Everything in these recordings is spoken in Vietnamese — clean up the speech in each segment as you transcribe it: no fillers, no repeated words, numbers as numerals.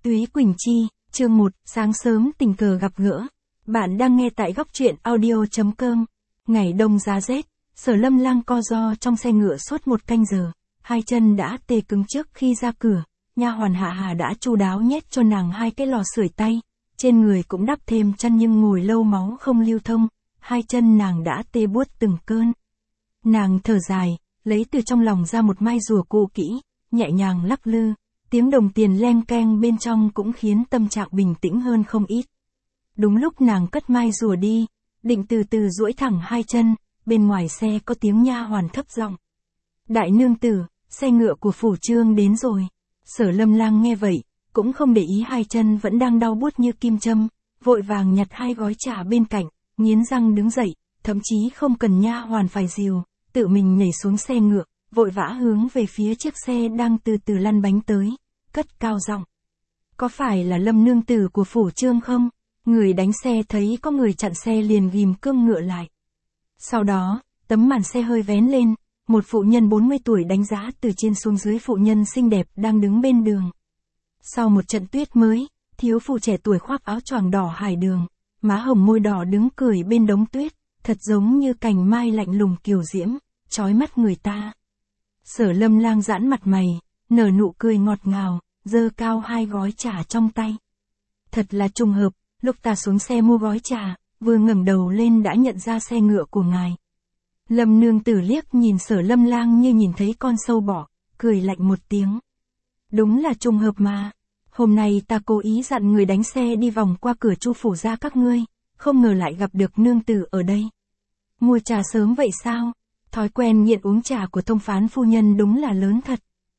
Túy Quỳnh Chi, chương 1, sáng sớm tình cờ gặp gỡ. Bạn đang nghe tại góc truyện audio.com. Ngày đông giá rét, Sở Lâm Lang co ro trong xe ngựa suốt một canh giờ, hai chân đã tê cứng trước khi ra cửa. Nha hoàn Hạ Hà đã chu đáo nhét cho nàng hai cái lò sưởi tay, trên người cũng đắp thêm chăn, nhưng ngồi lâu máu không lưu thông, hai chân nàng đã tê buốt từng cơn. Nàng thở dài, lấy từ trong lòng ra một mai rùa cũ kỹ, nhẹ nhàng lắc lư, tiếng đồng tiền leng keng bên trong cũng khiến tâm trạng bình tĩnh hơn không ít. Đúng lúc nàng cất mai rùa đi, định từ từ duỗi thẳng hai chân, bên ngoài xe có tiếng nha hoàn thấp giọng: "Đại nương tử, xe ngựa của phủ trương đến rồi." Sở Lâm Lang nghe vậy, cũng không để ý hai chân vẫn đang đau buốt như kim châm, vội vàng nhặt hai gói trà bên cạnh, nghiến răng đứng dậy, thậm chí không cần nha hoàn phải dìu, tự mình nhảy xuống xe ngựa, vội vã hướng về phía chiếc xe đang từ từ lăn bánh tới, cất cao giọng: "Có phải là Lâm nương tử của phủ trương không?" Người đánh xe thấy có người chặn xe liền ghim cương ngựa lại. Sau đó, tấm màn xe hơi vén lên, một phụ nhân 40 tuổi đánh giá từ trên xuống dưới phụ nhân xinh đẹp đang đứng bên đường. Sau một trận tuyết mới, thiếu phụ trẻ tuổi khoác áo choàng đỏ hải đường, má hồng môi đỏ đứng cười bên đống tuyết, thật giống như cành mai lạnh lùng kiều diễm, chói mắt người ta. Sở Lâm Lang giãn mặt mày, nở nụ cười ngọt ngào, giơ cao hai gói trà trong tay. Thật là trùng hợp, lúc ta xuống xe mua gói trà, vừa ngẩng đầu lên đã nhận ra xe ngựa của ngài. Lâm nương tử liếc nhìn Sở Lâm Lang như nhìn thấy con sâu bọ, cười lạnh một tiếng. Đúng là trùng hợp mà. Hôm nay ta cố ý dặn người đánh xe đi vòng qua cửa Chu phủ ra các ngươi, không ngờ lại gặp được nương tử ở đây. Mua trà sớm vậy sao? Thói quen nghiện uống trà của thông phán phu nhân đúng là lớn thật.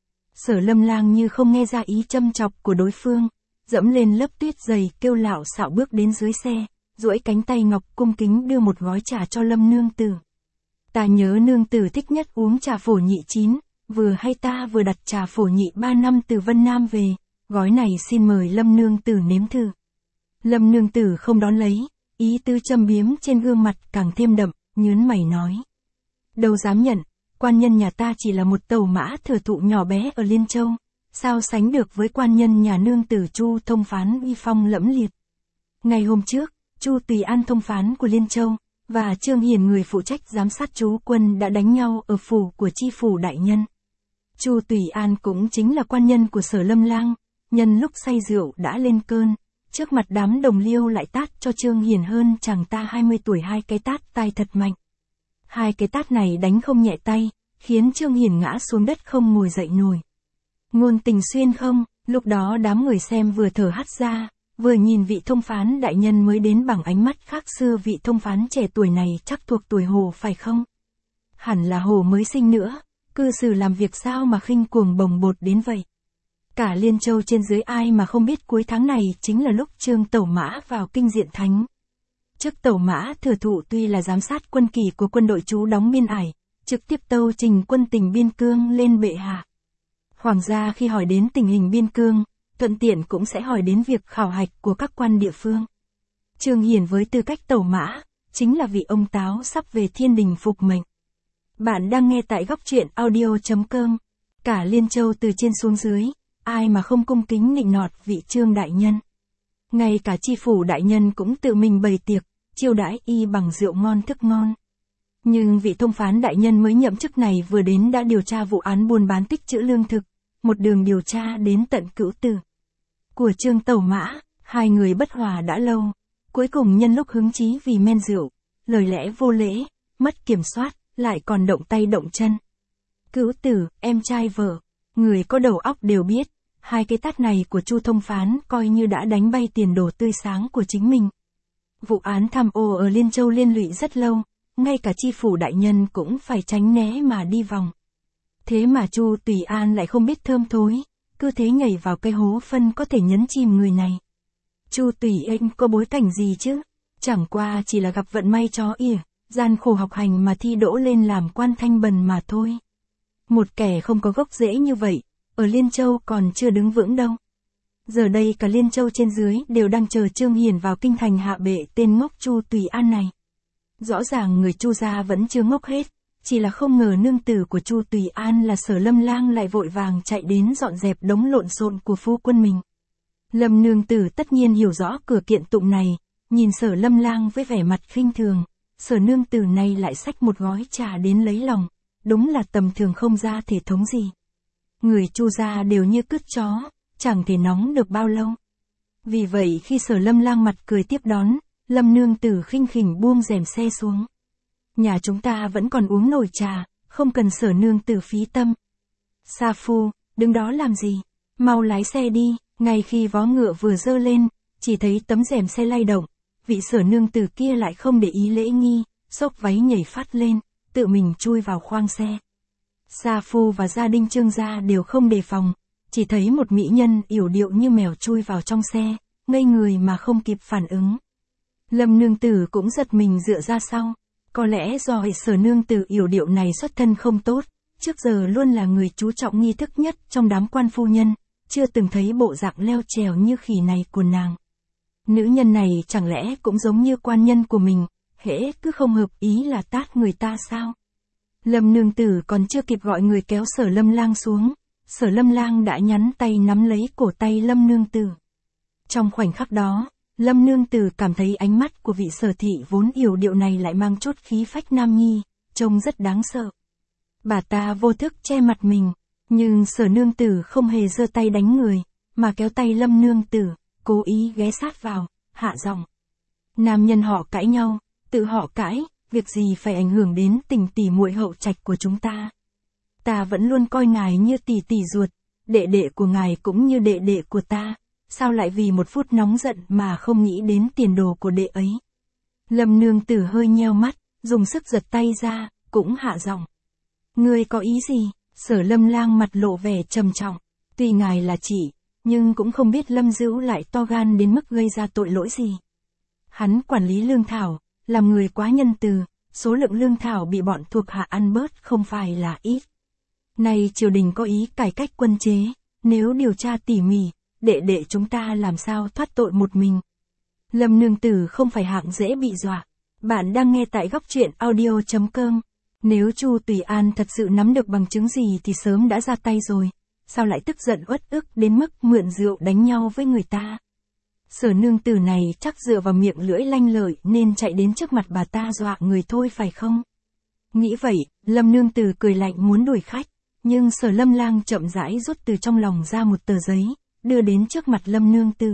Sở Lâm Lang như không nghe ra ý châm chọc của đối phương, dẫm lên lớp tuyết dày kêu lạo xạo bước đến dưới xe, duỗi cánh tay ngọc cung kính đưa một gói trà cho Lâm nương tử. Ta nhớ nương tử thích nhất uống trà phổ nhị chín, vừa hay ta vừa đặt trà phổ nhị 3 năm từ Vân Nam về, gói này xin mời Lâm nương tử nếm thử. Lâm nương tử không đón lấy, ý tứ châm biếm trên gương mặt càng thêm đậm, nhớn mày nói: "Đâu dám nhận, quan nhân nhà ta chỉ là một tàu mã thừa thụ nhỏ bé ở Liên Châu, sao sánh được với quan nhân nhà nương tử Chu thông phán uy phong lẫm liệt." Ngày hôm trước, Chu Tùy An thông phán của Liên Châu và Trương Hiền người phụ trách giám sát trú quân đã đánh nhau ở phủ của chi phủ đại nhân. Chu Tùy An cũng chính là quan nhân của Sở Lâm Lang, nhân lúc say rượu đã lên cơn, trước mặt đám đồng liêu lại tát cho Trương Hiền hơn chàng ta 20 tuổi hai cái tát tai thật mạnh. Hai cái tát này đánh không nhẹ tay, khiến Trương Hiền ngã xuống đất không ngồi dậy nổi. Ngôn tình xuyên không, lúc đó đám người xem vừa thở hắt ra, vừa nhìn vị thông phán đại nhân mới đến bằng ánh mắt khác xưa. Vị thông phán trẻ tuổi này chắc thuộc tuổi Hồ phải không? Hẳn là Hồ mới sinh nữa, cư xử làm việc sao mà khinh cuồng bồng bột đến vậy? Cả Liên Châu trên dưới ai mà không biết cuối tháng này chính là lúc Trương Tẩu Mã vào kinh diện thánh. Chức Tẩu Mã thừa thụ tuy là giám sát quân kỳ của quân đội trú đóng biên ải, trực tiếp tâu trình quân tình biên cương lên bệ hạ. Hoàng gia khi hỏi đến tình hình biên cương, thuận tiện cũng sẽ hỏi đến việc khảo hạch của các quan địa phương. Trương Hiền với tư cách Tẩu Mã, chính là vị ông táo sắp về thiên đình phục mệnh. Bạn đang nghe tại góc truyện audio.com. Cả Liên Châu từ trên xuống dưới, ai mà không cung kính nịnh nọt vị Trương đại nhân. Ngay cả chi phủ đại nhân cũng tự mình bày tiệc, chiêu đãi y bằng rượu ngon thức ngon. Nhưng vị thông phán đại nhân mới nhậm chức này vừa đến đã điều tra vụ án buôn bán tích trữ lương thực, một đường điều tra đến tận cữu tử của Trương Tẩu Mã. Hai người bất hòa đã lâu, cuối cùng nhân lúc hứng chí vì men rượu, lời lẽ vô lễ, mất kiểm soát, lại còn động tay động chân. Cữu tử, em trai vợ, người có đầu óc đều biết, hai cái tát này của Chu thông phán coi như đã đánh bay tiền đồ tươi sáng của chính mình. Vụ án tham ô ở Liên Châu liên lụy rất lâu, ngay cả chi phủ đại nhân cũng phải tránh né mà đi vòng. Thế mà Chu Tùy An lại không biết thơm thối, cứ thế nhảy vào cái hố phân có thể nhấn chìm người này. Chu Tùy An có bối cảnh gì chứ? Chẳng qua chỉ là gặp vận may chó ỉa, gian khổ học hành mà thi đỗ lên làm quan thanh bần mà thôi. Một kẻ không có gốc rễ như vậy, ở Liên Châu còn chưa đứng vững đâu. Giờ đây cả Liên Châu trên dưới đều đang chờ Trương Hiền vào kinh thành hạ bệ tên ngốc Chu Tùy An này. Rõ ràng người Chu gia vẫn chưa ngốc hết, chỉ là không ngờ nương tử của Chu Tùy An là Sở Lâm Lang lại vội vàng chạy đến dọn dẹp đống lộn xộn của phu quân mình. Lâm nương tử tất nhiên hiểu rõ cửa kiện tụng này, nhìn Sở Lâm Lang với vẻ mặt khinh thường, Sở nương tử này lại xách một gói trà đến lấy lòng, đúng là tầm thường không ra thể thống gì. Người Chu gia đều như cứt chó, chẳng thể nóng được bao lâu. Vì vậy khi Sở Lâm Lang mặt cười tiếp đón, Lâm nương tử khinh khỉnh buông rèm xe xuống. Nhà chúng ta vẫn còn uống nổi trà, không cần Sở nương tử phí tâm. Sa phu, đứng đó làm gì? Mau lái xe đi. Ngay khi vó ngựa vừa dơ lên, chỉ thấy tấm rèm xe lay động, vị Sở nương tử kia lại không để ý lễ nghi, xốc váy nhảy phát lên, tự mình chui vào khoang xe. Sa phu và gia đình Trương gia đều không đề phòng, chỉ thấy một mỹ nhân yểu điệu như mèo chui vào trong xe, ngây người mà không kịp phản ứng. Lâm nương tử cũng giật mình dựa ra sau, có lẽ do hệ Sở nương tử yểu điệu này xuất thân không tốt, trước giờ luôn là người chú trọng nghi thức nhất trong đám quan phu nhân, chưa từng thấy bộ dạng leo trèo như khỉ này của nàng. Nữ nhân này chẳng lẽ cũng giống như quan nhân của mình, hễ cứ không hợp ý là tát người ta sao? Lâm nương tử còn chưa kịp gọi người kéo Sở Lâm Lang xuống, Sở Lâm Lang đã nhắn tay nắm lấy cổ tay Lâm nương tử. Trong khoảnh khắc đó, Lâm nương tử cảm thấy ánh mắt của vị Sở thị vốn yểu điệu này lại mang chút khí phách nam nhi, trông rất đáng sợ. Bà ta vô thức che mặt mình, nhưng Sở nương tử không hề giơ tay đánh người, mà kéo tay Lâm nương tử, cố ý ghé sát vào, hạ giọng. Nam nhân họ cãi nhau, tự họ cãi, việc gì phải ảnh hưởng đến tình tỉ muội hậu trạch của chúng ta. Ta vẫn luôn coi ngài như tỷ tỷ ruột, đệ đệ của ngài cũng như đệ đệ của ta, sao lại vì một phút nóng giận mà không nghĩ đến tiền đồ của đệ ấy. Lâm nương tử hơi nheo mắt, dùng sức giật tay ra, cũng hạ giọng. Ngươi có ý gì? Sở Lâm Lang mặt lộ vẻ trầm trọng, tuy ngài là chị, nhưng cũng không biết Lâm Dữu lại to gan đến mức gây ra tội lỗi gì. Hắn quản lý lương thảo, làm người quá nhân từ, số lượng lương thảo bị bọn thuộc hạ ăn bớt không phải là ít. Nay triều đình có ý cải cách quân chế, nếu điều tra tỉ mỉ, đệ đệ chúng ta làm sao thoát tội một mình. Lâm nương tử không phải hạng dễ bị dọa. Bạn đang nghe tại góc truyện audio.com. Nếu Chu Tùy An thật sự nắm được bằng chứng gì thì sớm đã ra tay rồi, sao lại tức giận uất ức đến mức mượn rượu đánh nhau với người ta. Sở nương tử này chắc dựa vào miệng lưỡi lanh lợi nên chạy đến trước mặt bà ta dọa người thôi phải không? Nghĩ vậy, Lâm nương tử cười lạnh muốn đuổi khách, nhưng Sở Lâm Lang chậm rãi rút từ trong lòng ra một tờ giấy, đưa đến trước mặt Lâm nương tử.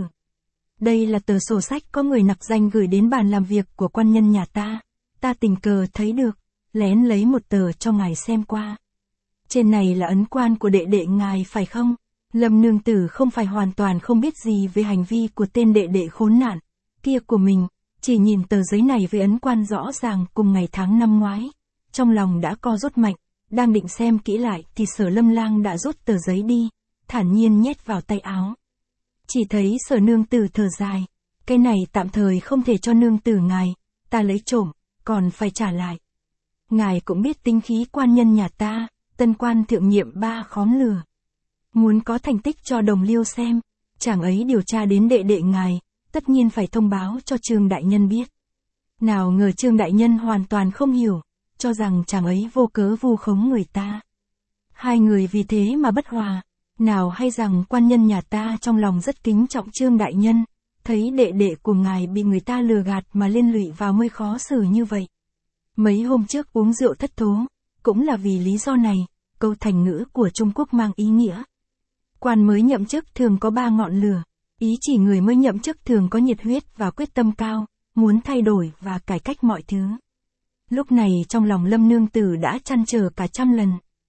Đây là tờ sổ sách có người nặc danh gửi đến bàn làm việc của quan nhân nhà ta tình cờ thấy được, lén lấy một tờ cho ngài xem qua. Trên này là ấn quan của đệ đệ ngài phải không? Lâm nương tử không phải hoàn toàn không biết gì về hành vi của tên đệ đệ khốn nạn kia của mình, chỉ nhìn tờ giấy này với ấn quan rõ ràng cùng ngày tháng năm ngoái. Trong lòng đã co rút mạnh, đang định xem kỹ lại thì Sở Lâm Lang đã rút tờ giấy đi, thản nhiên nhét vào tay áo. Chỉ thấy Sở nương tử thở dài, cái này tạm thời không thể cho nương tử ngài, ta lấy trộm, còn phải trả lại. Ngài cũng biết tính khí quan nhân nhà ta, tân quan thượng nhiệm ba khóm lừa. Muốn có thành tích cho đồng liêu xem, chàng ấy điều tra đến đệ đệ ngài, tất nhiên phải thông báo cho Trương đại nhân biết. Nào ngờ Trương đại nhân hoàn toàn không hiểu, cho rằng chàng ấy vô cớ vu khống người ta. Hai người vì thế mà bất hòa, nào hay rằng quan nhân nhà ta trong lòng rất kính trọng Trương đại nhân, thấy đệ đệ của ngài bị người ta lừa gạt mà liên lụy vào mới khó xử như vậy. Mấy hôm trước uống rượu thất thố, cũng là vì lý do này, câu thành ngữ của Trung Quốc mang ý nghĩa. Quan mới nhậm chức thường có 3 ngọn lửa, ý chỉ người mới nhậm chức thường có nhiệt huyết và quyết tâm cao, muốn thay đổi và cải cách mọi thứ. Lúc này trong lòng Lâm nương tử đã trăn trở cả trăm lần.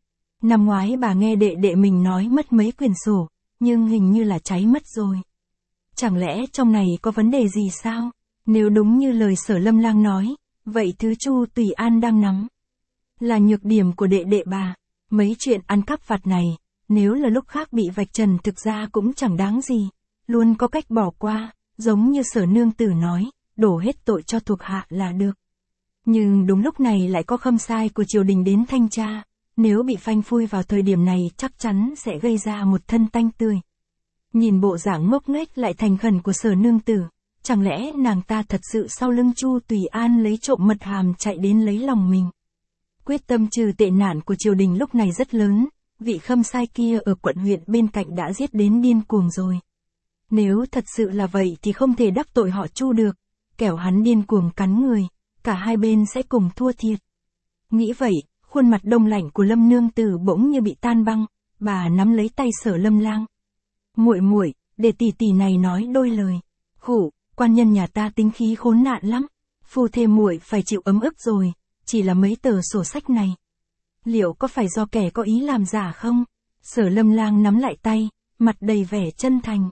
Năm ngoái bà nghe đệ đệ mình nói mất mấy quyển sổ, nhưng hình như là cháy mất rồi. Chẳng lẽ trong này có vấn đề gì sao? Nếu đúng như lời Sở Lâm Lang nói, vậy thứ Chu Tùy An đang nắm là nhược điểm của đệ đệ bà. Mấy chuyện ăn cắp vặt này, nếu là lúc khác bị vạch trần thực ra cũng chẳng đáng gì, luôn có cách bỏ qua, giống như Sở nương tử nói, đổ hết tội cho thuộc hạ là được. Nhưng đúng lúc này lại có khâm sai của triều đình đến thanh tra, nếu bị phanh phui vào thời điểm này chắc chắn sẽ gây ra một thân tanh tươi. Nhìn bộ dạng ngốc nghếch lại thành khẩn của Sở nương tử, chẳng lẽ nàng ta thật sự sau lưng Chu Tùy An lấy trộm mật hàm chạy đến lấy lòng mình. Quyết tâm trừ tệ nạn của triều đình lúc này rất lớn, vị khâm sai kia ở quận huyện bên cạnh đã giết đến điên cuồng rồi. Nếu thật sự là vậy thì không thể đắc tội họ Chu được, kẻo hắn điên cuồng cắn người, cả hai bên sẽ cùng thua thiệt. Nghĩ vậy, khuôn mặt đông lạnh của Lâm nương tử bỗng như bị tan băng, bà nắm lấy tay Sở Lâm Lang. Muội muội, để tỷ tỷ này nói đôi lời. Khụ, quan nhân nhà ta tính khí khốn nạn lắm, phu thê muội phải chịu ấm ức rồi, chỉ là mấy tờ sổ sách này. Liệu có phải do kẻ có ý làm giả không? Sở Lâm Lang nắm lại tay, mặt đầy vẻ chân thành.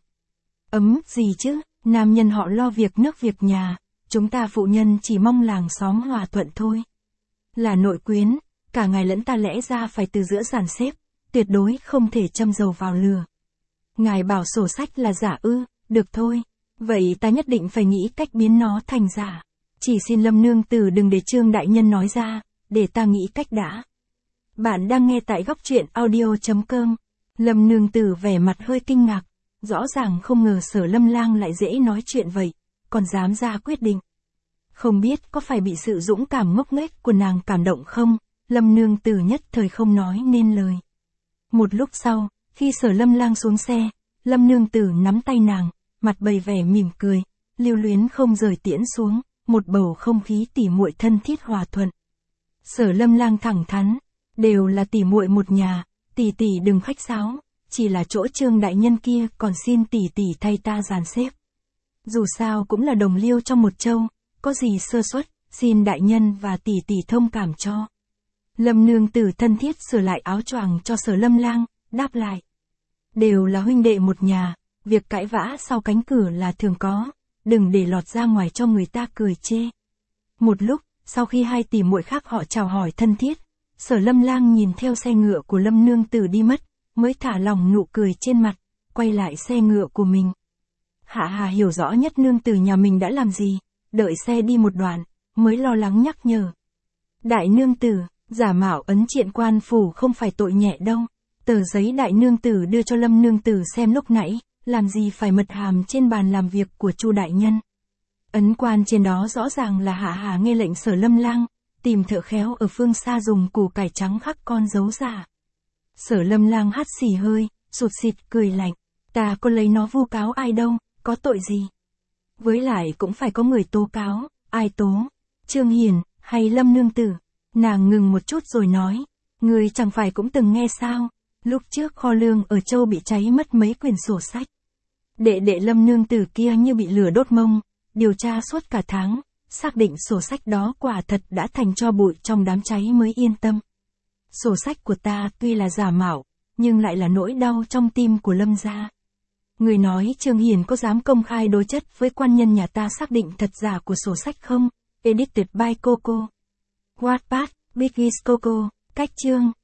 Ấm gì chứ, nam nhân họ lo việc nước việc nhà, chúng ta phụ nhân chỉ mong làng xóm hòa thuận thôi. Là nội quyến, cả ngài lẫn ta lẽ ra phải từ giữa dàn xếp, tuyệt đối không thể châm dầu vào lửa. Ngài bảo sổ sách là giả ư, được thôi, vậy ta nhất định phải nghĩ cách biến nó thành giả. Chỉ xin Lâm nương tử đừng để Trương đại nhân nói ra, để ta nghĩ cách đã. Bạn đang nghe tại góc truyện audio.com. Lâm nương tử vẻ mặt hơi kinh ngạc, rõ ràng không ngờ Sở Lâm Lang lại dễ nói chuyện vậy, còn dám ra quyết định. Không biết có phải bị sự dũng cảm ngốc nghếch của nàng cảm động không, Lâm nương tử nhất thời không nói nên lời. Một lúc sau, khi Sở Lâm Lang xuống xe, Lâm nương tử nắm tay nàng, mặt bày vẻ mỉm cười, lưu luyến không rời tiễn xuống, một bầu không khí tỉ muội thân thiết hòa thuận. Sở Lâm Lang thẳng thắn, đều là tỉ muội một nhà, tỷ tỷ đừng khách sáo, chỉ là chỗ Trương đại nhân kia còn xin tỷ tỷ thay ta dàn xếp. Dù sao cũng là đồng liêu trong một châu, có gì sơ suất, xin đại nhân và tỷ tỷ thông cảm cho. Lâm nương tử thân thiết sửa lại áo choàng cho Sở Lâm Lang, đáp lại. Đều là huynh đệ một nhà, việc cãi vã sau cánh cửa là thường có, đừng để lọt ra ngoài cho người ta cười chê. Một lúc, sau khi hai tỷ muội khác họ chào hỏi thân thiết, Sở Lâm Lang nhìn theo xe ngựa của Lâm nương tử đi mất, mới thả lỏng nụ cười trên mặt, quay lại xe ngựa của mình. Hạ Hà hiểu rõ nhất nương tử nhà mình đã làm gì, đợi xe đi một đoạn, mới lo lắng nhắc nhở. Đại nương tử, giả mạo ấn triện quan phủ không phải tội nhẹ đâu. Tờ giấy đại nương tử đưa cho Lâm nương tử xem lúc nãy, làm gì phải mật hàm trên bàn làm việc của Chu đại nhân. Ấn quan trên đó rõ ràng là Hạ Hà nghe lệnh Sở Lâm Lang, tìm thợ khéo ở phương xa dùng củ cải trắng khắc con dấu giả. Sở Lâm Lang hắt xì hơi, sụt xịt cười lạnh, ta có lấy nó vu cáo ai đâu, có tội gì. Với lại cũng phải có người tố cáo, ai tố, Trương Hiền, hay Lâm nương tử. Nàng ngừng một chút rồi nói, người chẳng phải cũng từng nghe sao, lúc trước kho lương ở châu bị cháy mất mấy quyển sổ sách. Đệ đệ Lâm nương tử kia như bị lửa đốt mông, điều tra suốt cả tháng, xác định sổ sách đó quả thật đã thành tro bụi trong đám cháy mới yên tâm. Sổ sách của ta tuy là giả mạo, nhưng lại là nỗi đau trong tim của Lâm gia. Người nói Trương Hiền có dám công khai đối chất với quan nhân nhà ta xác định thật giả của sổ sách không? Edited by Coco. Wattpad, Biggies Coco, cách chương.